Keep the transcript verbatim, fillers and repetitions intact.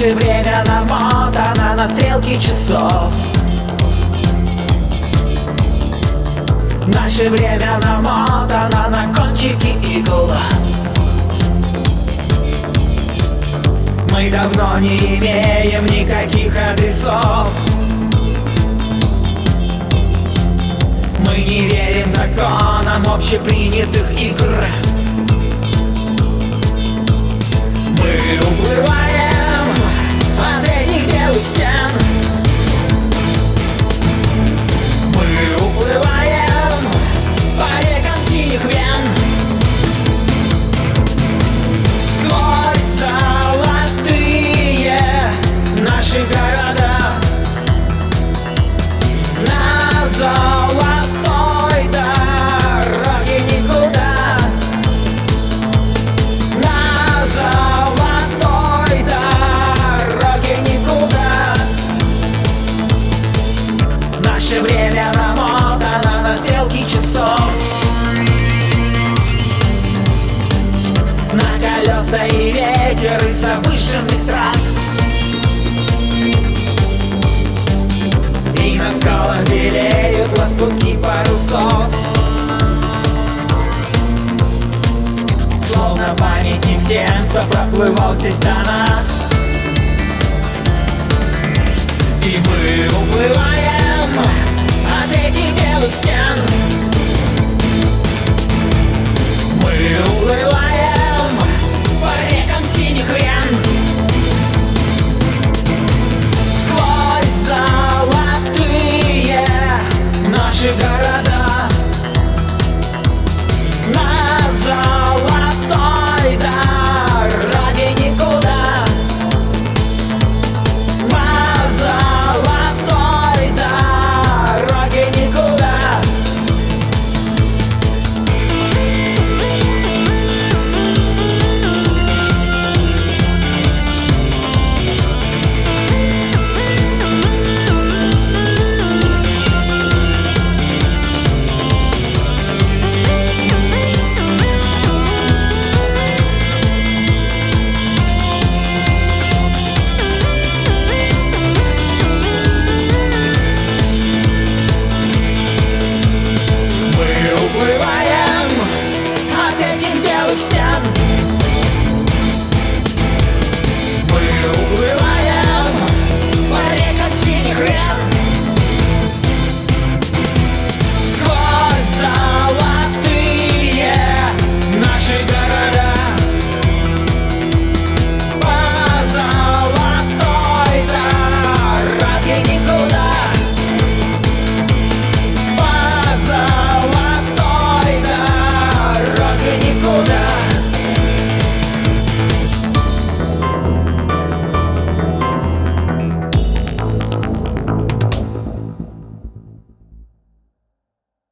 Наше время намотано на стрелки часов. Наше время намотано на кончики игл. Мы давно не имеем никаких адресов. Мы не верим законам общепринятых игр. Мы уплываем от этих белых стен. Мы уплываем по рекам синих вен. Сквозь золотые наши города, на золотой дороге никуда. На золотой дороге никуда. Наше время намотано на стрелки часов, на колеса и ветер из завышенных трасс. И на скалах белеют лоскутки парусов, словно памятник тем, кто проплывал здесь до нас. И мы уплываем от этих белых стен. Мы уплываем по рекам синих вен. Сквозь золотые наши города,